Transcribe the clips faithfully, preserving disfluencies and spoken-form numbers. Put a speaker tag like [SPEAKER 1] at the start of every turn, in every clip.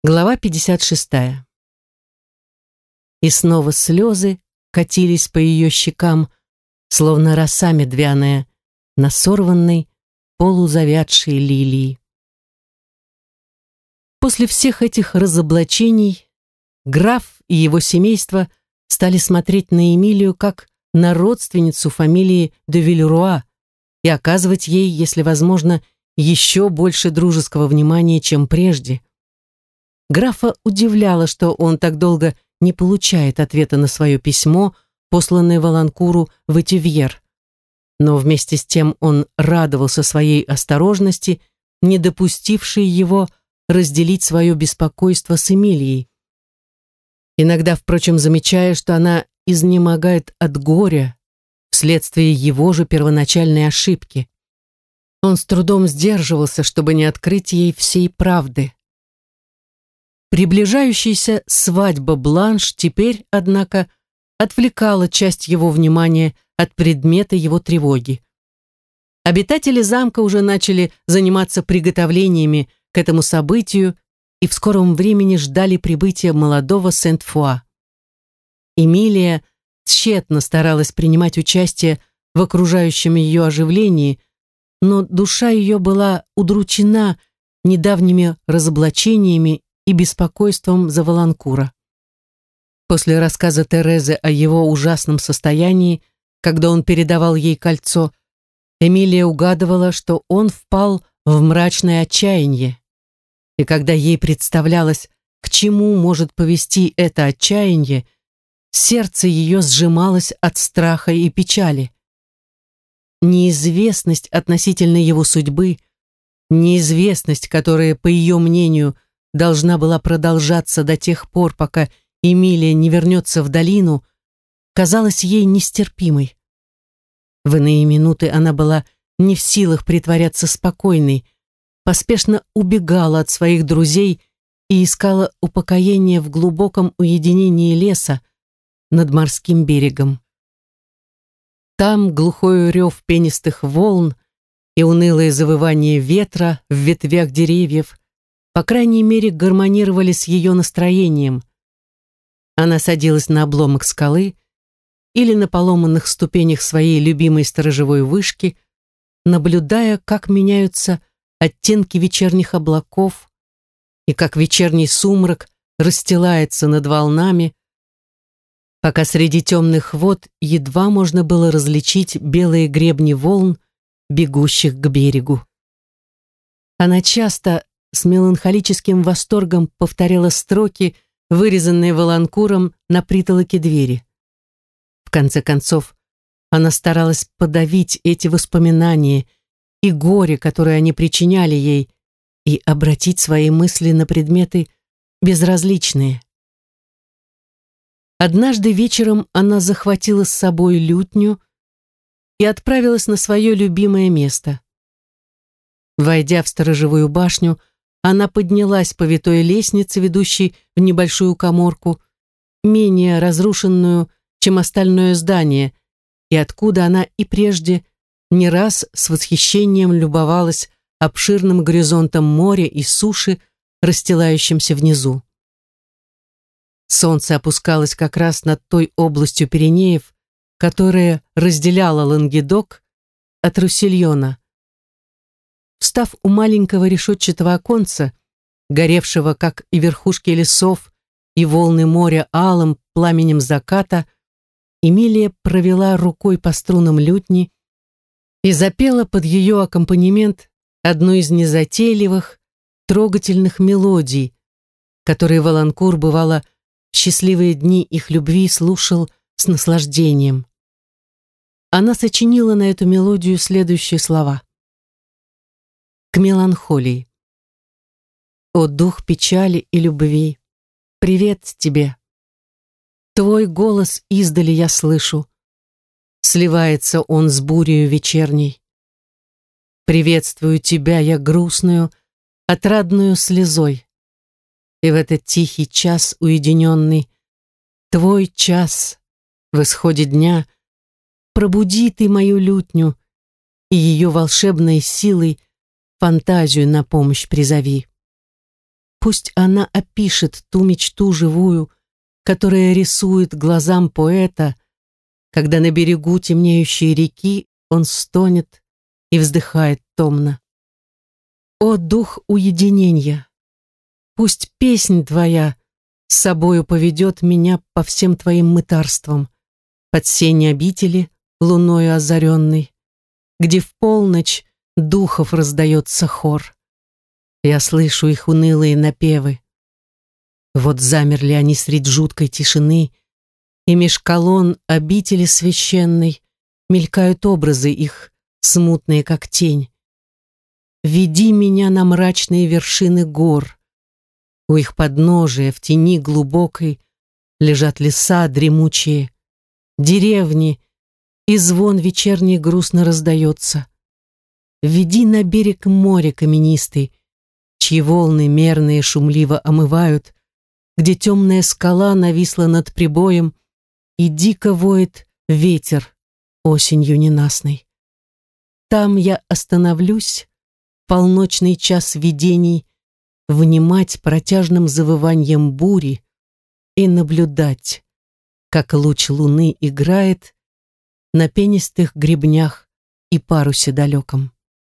[SPEAKER 1] Глава пятьдесят шестая. И снова слезы катились по ее щекам, словно роса медвяная на сорванной, полузавядшей лилии. После всех этих разоблачений граф и его семейство стали смотреть на Эмилию как на родственницу фамилии де Вильруа и оказывать ей, если возможно, еще больше дружеского внимания, чем прежде. Графа удивляло, что он так долго не получает ответа на свое письмо, посланное Валанкуру в Этювьер. Но вместе с тем он радовался своей осторожности, не допустившей его разделить свое беспокойство с Эмилией. Иногда, впрочем, замечая, что она изнемогает от горя вследствие его же первоначальной ошибки. Он с трудом сдерживался, чтобы не открыть ей всей правды. Приближающаяся свадьба Бланш теперь, однако, отвлекала часть его внимания от предмета его тревоги. Обитатели замка уже начали заниматься приготовлениями к этому событию и в скором времени ждали прибытия молодого Сент-Фуа. Эмилия тщетно старалась принимать участие в окружающем ее оживлении, но душа ее была удручена недавними разоблачениями и беспокойством за Валанкура. После рассказа Терезы о его ужасном состоянии, когда он передавал ей кольцо, Эмилия угадывала, что он впал в мрачное отчаяние. И когда ей представлялось, к чему может повести это отчаяние, сердце ее сжималось от страха и печали. Неизвестность относительно его судьбы, неизвестность, которая, по ее мнению, должна была продолжаться до тех пор, пока Эмилия не вернется в долину, казалась ей нестерпимой. В иные минуты она была не в силах притворяться спокойной, поспешно убегала от своих друзей и искала упокоение в глубоком уединении леса над морским берегом. Там глухой рев пенистых волн и унылое завывание ветра в ветвях деревьев по крайней мере, гармонировали с ее настроением. Она садилась на обломок скалы или на поломанных ступенях своей любимой сторожевой вышки, наблюдая, как меняются оттенки вечерних облаков и как вечерний сумрак расстилается над волнами, пока среди темных вод едва можно было различить белые гребни волн, бегущих к берегу. Она часто с меланхолическим восторгом повторяла строки, вырезанные Валанкуром на притолоке двери. В конце концов, она старалась подавить эти воспоминания и горе, которое они причиняли ей, и обратить свои мысли на предметы безразличные. Однажды вечером она захватила с собой лютню и отправилась на свое любимое место. Войдя в сторожевую башню, она поднялась по витой лестнице, ведущей в небольшую каморку, менее разрушенную, чем остальное здание, и откуда она и прежде не раз с восхищением любовалась обширным горизонтом моря и суши, расстилающимся внизу. Солнце опускалось как раз над той областью Пиренеев, которая разделяла Лангедок от Руссельона. Встав у маленького решетчатого оконца, горевшего, как и верхушки лесов и волны моря алым пламенем заката, Эмилия провела рукой по струнам лютни и запела под ее аккомпанемент одну из незатейливых, трогательных мелодий, которые Валанкур, бывало, в счастливые дни их любви слушал с наслаждением. Она сочинила на эту мелодию следующие слова. К меланхолии. О, дух печали и любви, привет тебе. Твой голос издали я слышу. Сливается он с бурею вечерней. Приветствую тебя я грустную, отрадную слезой. И в этот тихий час уединенный, твой час в исходе дня, пробуди ты мою лютню и ее волшебной силой фантазию на помощь призови. Пусть она опишет ту мечту живую, которая рисует глазам поэта, когда на берегу темнеющей реки он стонет и вздыхает томно. О, дух уединения! Пусть песнь твоя с собою поведет меня по всем твоим мытарствам, под сень обители, луною озаренной, где в полночь духов раздается хор. Я слышу их унылые напевы. Вот замерли они средь жуткой тишины, и меж колонн обители священной мелькают образы их, смутные, как тень. Веди меня на мрачные вершины гор. У их подножия в тени глубокой лежат леса дремучие, деревни, и звон вечерний грустно раздается. Веди на берег моря каменистый, чьи волны мерные шумливо омывают, где темная скала нависла над прибоем, и дико воет ветер осенью ненастной. Там я остановлюсь, полночный час видений, внимать протяжным завыванием бури и наблюдать, как луч луны играет на пенистых гребнях и парусе далеком.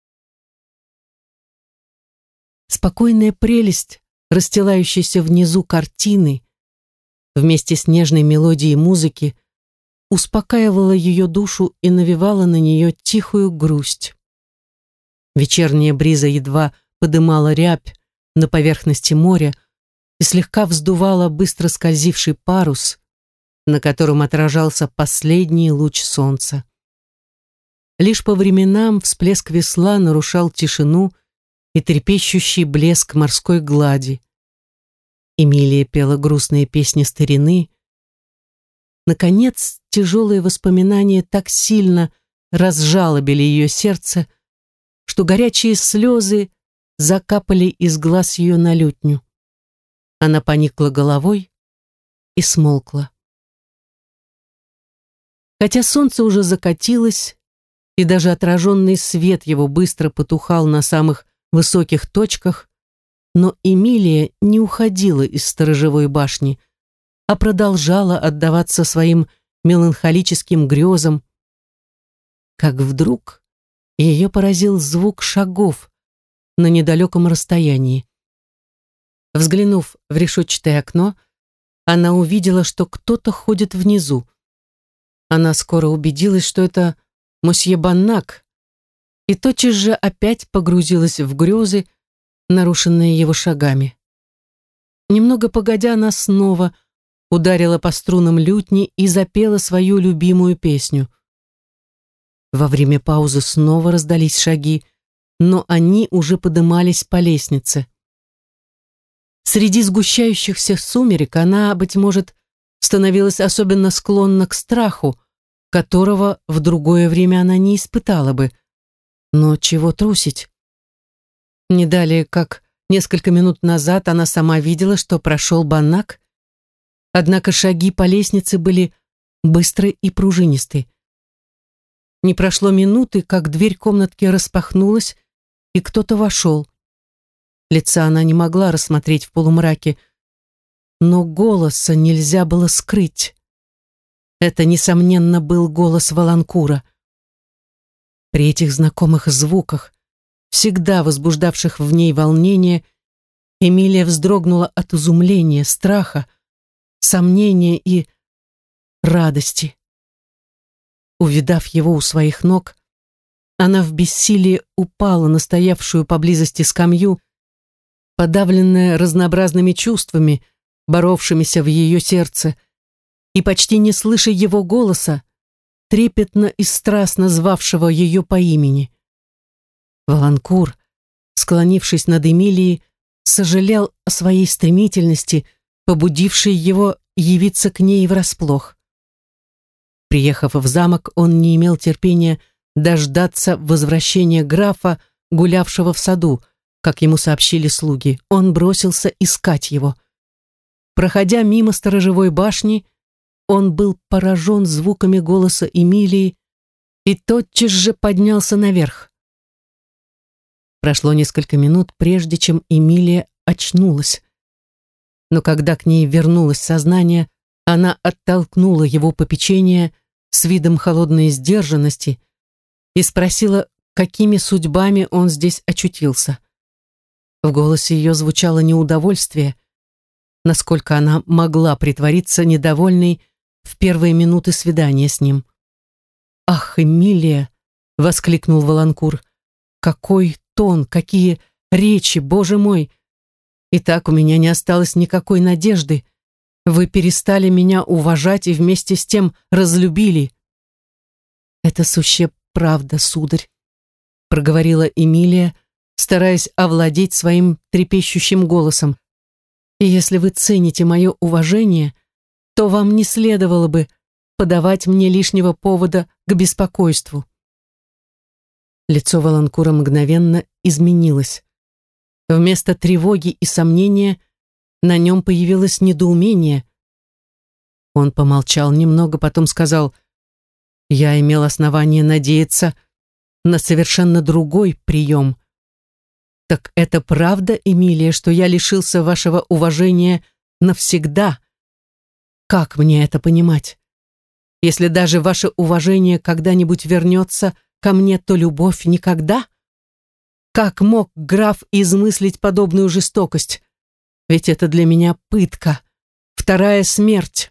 [SPEAKER 1] Спокойная прелесть, расстилающаяся внизу картины, вместе с нежной мелодией музыки, успокаивала ее душу и навевала на нее тихую грусть. Вечерняя бриза едва подымала рябь на поверхности моря и слегка вздувала быстро скользивший парус, на котором отражался последний луч солнца. Лишь по временам всплеск весла нарушал тишину и трепещущий блеск морской глади. Эмилия пела грустные песни старины. Наконец, тяжелые воспоминания так сильно разжалобили ее сердце, что горячие слезы закапали из глаз ее на лютню. Она поникла головой и смолкла. Хотя солнце уже закатилось, и даже отраженный свет его быстро потухал на самых высоких точках, но Эмилия не уходила из сторожевой башни, а продолжала отдаваться своим меланхолическим грезам, как вдруг ее поразил звук шагов на недалеком расстоянии. Взглянув в решетчатое окно, она увидела, что кто-то ходит внизу. Она скоро убедилась, что это мосье Баннак, и тотчас же опять погрузилась в грезы, нарушенные его шагами. Немного погодя, она снова ударила по струнам лютни и запела свою любимую песню. Во время паузы снова раздались шаги, но они уже подымались по лестнице. Среди сгущающихся сумерек она, быть может, становилась особенно склонна к страху, которого в другое время она не испытала бы. Но чего трусить? Не далее, как несколько минут назад она сама видела, что прошел Баннак, однако шаги по лестнице были быстрые и пружинистые. Не прошло минуты, как дверь комнатки распахнулась, и кто-то вошел. Лица она не могла рассмотреть в полумраке, но голоса нельзя было скрыть. Это, несомненно, был голос Валанкура. При этих знакомых звуках, всегда возбуждавших в ней волнение, Эмилия вздрогнула от изумления, страха, сомнения и радости. Увидав его у своих ног, она в бессилии упала на стоявшую поблизости скамью, подавленная разнообразными чувствами, боровшимися в ее сердце, и почти не слыша его голоса, трепетно и страстно звавшего ее по имени. Валанкур, склонившись над Эмилией, сожалел о своей стремительности, побудившей его явиться к ней врасплох. Приехав в замок, он не имел терпения дождаться возвращения графа, гулявшего в саду, как ему сообщили слуги. Он бросился искать его. Проходя мимо сторожевой башни, он был поражен звуками голоса Эмилии и тотчас же поднялся наверх. Прошло несколько минут, прежде чем Эмилия очнулась. Но когда к ней вернулось сознание, она оттолкнула его попечение с видом холодной сдержанности и спросила, какими судьбами он здесь очутился. В голосе ее звучало неудовольствие, насколько она могла притвориться недовольной в первые минуты свидания с ним. «Ах, Эмилия!» — воскликнул Воланкур. «Какой тон, какие речи, Боже мой! И так у меня не осталось никакой надежды. Вы перестали меня уважать и вместе с тем разлюбили». «Это сущая правда, сударь», — проговорила Эмилия, стараясь овладеть своим трепещущим голосом. «И если вы цените мое уважение, то вам не следовало бы подавать мне лишнего повода к беспокойству». Лицо Воланкура мгновенно изменилось. Вместо тревоги и сомнения на нем появилось недоумение. Он помолчал немного, потом сказал: «Я имел основание надеяться на совершенно другой прием. Так это правда, Эмилия, что я лишился вашего уважения навсегда? Как мне это понимать? Если даже ваше уважение когда-нибудь вернется ко мне, то любовь никогда? Как мог граф измыслить подобную жестокость? Ведь это для меня пытка, вторая смерть».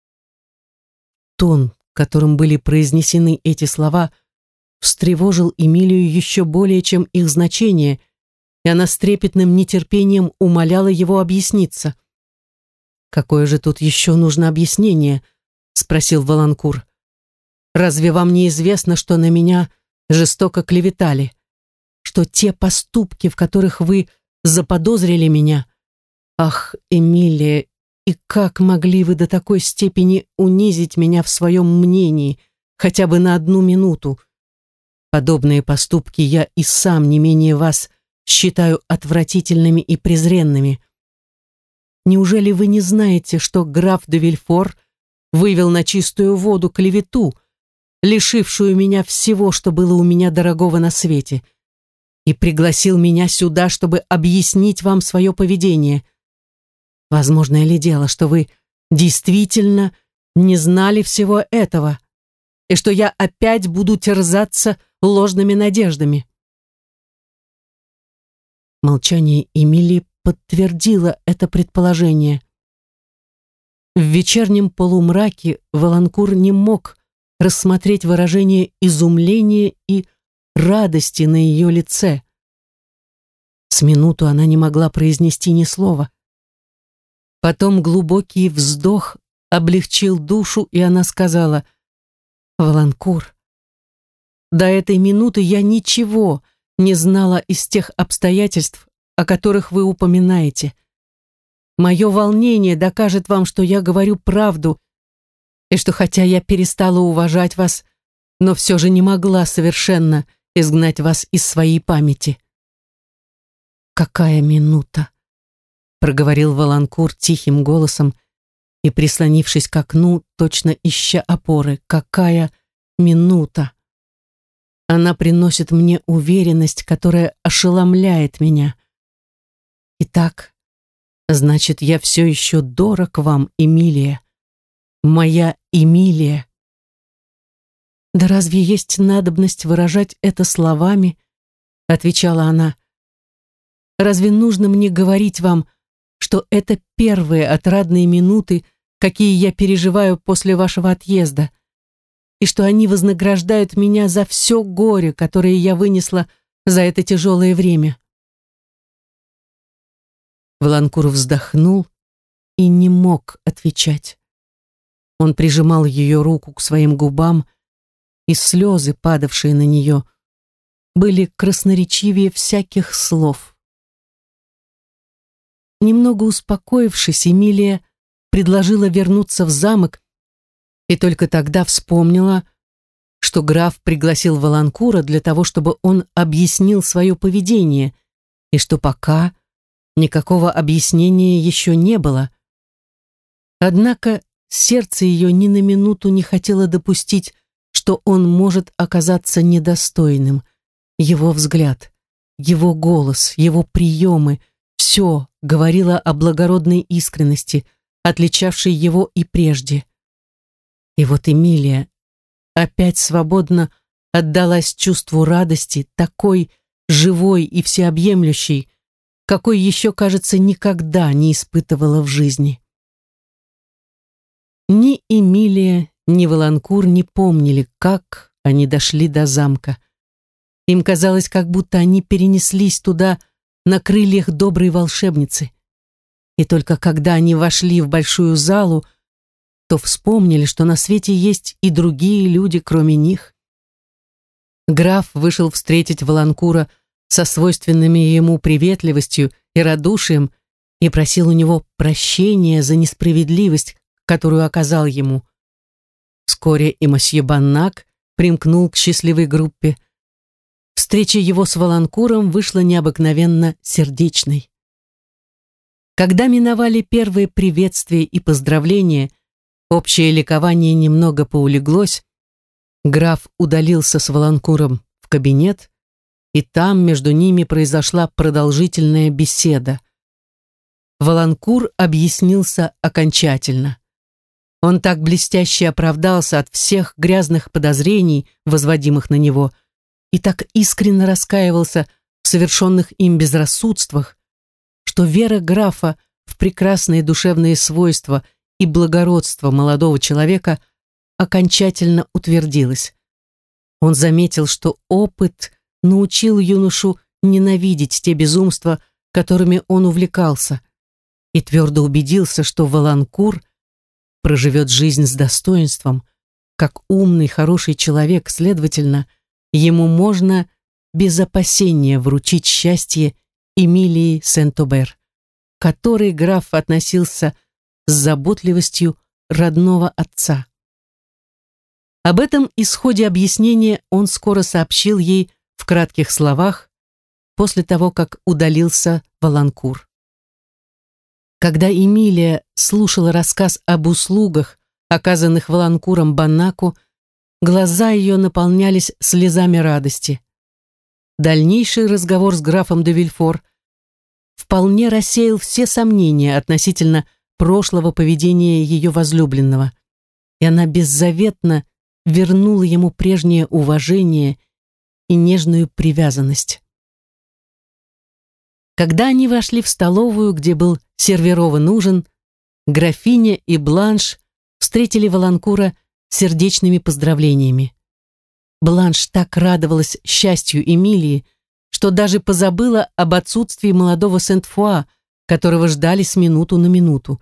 [SPEAKER 1] Тон, которым были произнесены эти слова, встревожил Эмилию еще более, чем их значение, и она с трепетным нетерпением умоляла его объясниться. «Какое же тут еще нужно объяснение?» — спросил Воланкур. «Разве вам не известно, что на меня жестоко клеветали? Что те поступки, в которых вы заподозрили меня... Ах, Эмилия, и как могли вы до такой степени унизить меня в своем мнении, хотя бы на одну минуту? Подобные поступки я и сам не менее вас считаю отвратительными и презренными. Неужели вы не знаете, что граф де Вильфор вывел на чистую воду клевету, лишившую меня всего, что было у меня дорогого на свете, и пригласил меня сюда, чтобы объяснить вам свое поведение? Возможно ли дело, что вы действительно не знали всего этого, и что я опять буду терзаться ложными надеждами?» Молчание Эмилии подтвердило это предположение. В вечернем полумраке Воланкур не мог рассмотреть выражение изумления и радости на ее лице. С минуту она не могла произнести ни слова. Потом глубокий вздох облегчил душу, и она сказала: «Воланкур, до этой минуты я ничего не знала из тех обстоятельств, о которых вы упоминаете. Мое волнение докажет вам, что я говорю правду, и что хотя я перестала уважать вас, но все же не могла совершенно изгнать вас из своей памяти». «Какая минута!» — проговорил Воланкур тихим голосом и, прислонившись к окну, точно ища опоры. «Какая минута! Она приносит мне уверенность, которая ошеломляет меня. Итак, значит, я все еще дорог вам, Эмилия, моя Эмилия». «Да разве есть надобность выражать это словами?» — отвечала она. «Разве нужно мне говорить вам, что это первые отрадные минуты, какие я переживаю после вашего отъезда, и что они вознаграждают меня за все горе, которое я вынесла за это тяжелое время?» Воланкур вздохнул и не мог отвечать. Он прижимал ее руку к своим губам, и слезы, падавшие на нее, были красноречивее всяких слов. Немного успокоившись, Эмилия предложила вернуться в замок и только тогда вспомнила, что граф пригласил Воланкура для того, чтобы он объяснил свое поведение, и что пока никакого объяснения еще не было. Однако сердце ее ни на минуту не хотело допустить, что он может оказаться недостойным. Его взгляд, его голос, его приемы — Все говорило о благородной искренности, отличавшей его и прежде. И вот Эмилия опять свободно отдалась чувству радости, такой живой и всеобъемлющей, какой еще, кажется, никогда не испытывала в жизни. Ни Эмилия, ни Валанкур не помнили, как они дошли до замка. Им казалось, как будто они перенеслись туда на крыльях доброй волшебницы. И только когда они вошли в большую залу, то вспомнили, что на свете есть и другие люди, кроме них. Граф вышел встретить Валанкура со свойственными ему приветливостью и радушием и просил у него прощения за несправедливость, которую оказал ему. Вскоре и мосье Баннак примкнул к счастливой группе. Встреча его с Валанкуром вышла необыкновенно сердечной. Когда миновали первые приветствия и поздравления, общее ликование немного поулеглось, граф удалился с Валанкуром в кабинет, и там между ними произошла продолжительная беседа. Валанкур объяснился окончательно. Он так блестяще оправдался от всех грязных подозрений, возводимых на него, и так искренне раскаивался в совершенных им безрассудствах, что вера графа в прекрасные душевные свойства и благородство молодого человека окончательно утвердилась. Он заметил, что опыт научил юношу ненавидеть те безумства, которыми он увлекался, и твердо убедился, что Валанкур проживет жизнь с достоинством, как умный, хороший человек, следовательно, ему можно без опасения вручить счастье Эмилии Сент-Обер, к которой граф относился с заботливостью родного отца. Об этом исходе объяснения он скоро сообщил ей в кратких словах после того, как удалился Валанкур. Когда Эмилия слушала рассказ об услугах, оказанных Валанкуром Баннаку, глаза ее наполнялись слезами радости. Дальнейший разговор с графом де Вильфор вполне рассеял все сомнения относительно прошлого поведения ее возлюбленного, и она беззаветно вернула ему прежнее уважение и нежную привязанность. Когда они вошли в столовую, где был сервирован ужин, графиня и Бланш встретили Валанкура сердечными поздравлениями. Бланш так радовалась счастью Эмилии, что даже позабыла об отсутствии молодого Сент-Фуа, которого ждали с минуту на минуту.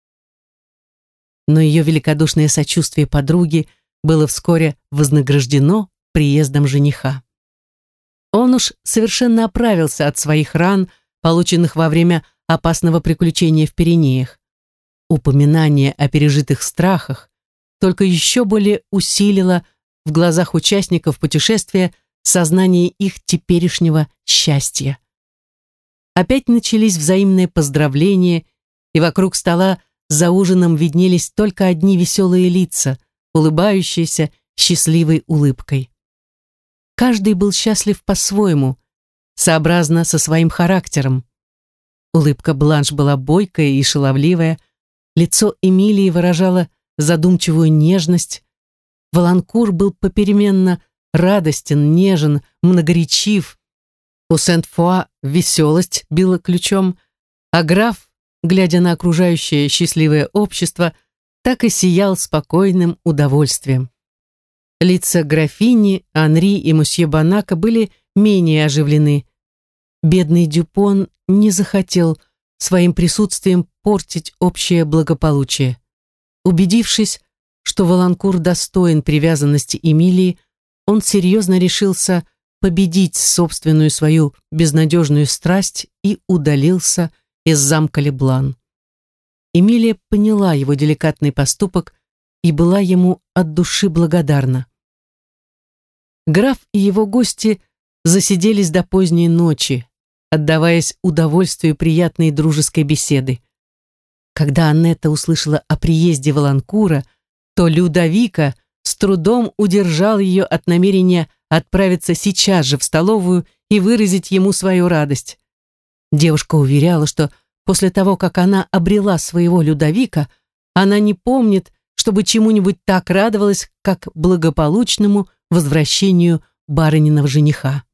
[SPEAKER 1] Но ее великодушное сочувствие подруги было вскоре вознаграждено приездом жениха. Он уж совершенно оправился от своих ран, полученных во время опасного приключения в Пиренеях. Упоминание о пережитых страхах только еще более усилило в глазах участников путешествия сознание их теперешнего счастья. Опять начались взаимные поздравления, и вокруг стола за ужином виднелись только одни веселые лица, улыбающиеся счастливой улыбкой. Каждый был счастлив по-своему, сообразно со своим характером. Улыбка Бланш была бойкая и шаловливая, лицо Эмилии выражало задумчивую нежность, Валанкур был попеременно радостен, нежен, многоречив, у Сент-Фуа веселость била ключом, а граф, глядя на окружающее счастливое общество, так и сиял спокойным удовольствием. Лица графини, Анри и мосье Банака были менее оживлены. Бедный Дюпон не захотел своим присутствием портить общее благополучие. Убедившись, что Валанкур достоин привязанности Эмилии, он серьезно решился победить собственную свою безнадежную страсть и удалился из замка Леблан. Эмилия поняла его деликатный поступок и была ему от души благодарна. Граф и его гости засиделись до поздней ночи, отдаваясь удовольствию приятной дружеской беседы. Когда Аннетта услышала о приезде Валанкура, то Людовика с трудом удержал ее от намерения отправиться сейчас же в столовую и выразить ему свою радость. Девушка уверяла, что после того, как она обрела своего Людовика, она не помнит, чтобы чему-нибудь так радовалась, как благополучному возвращению барыниного жениха.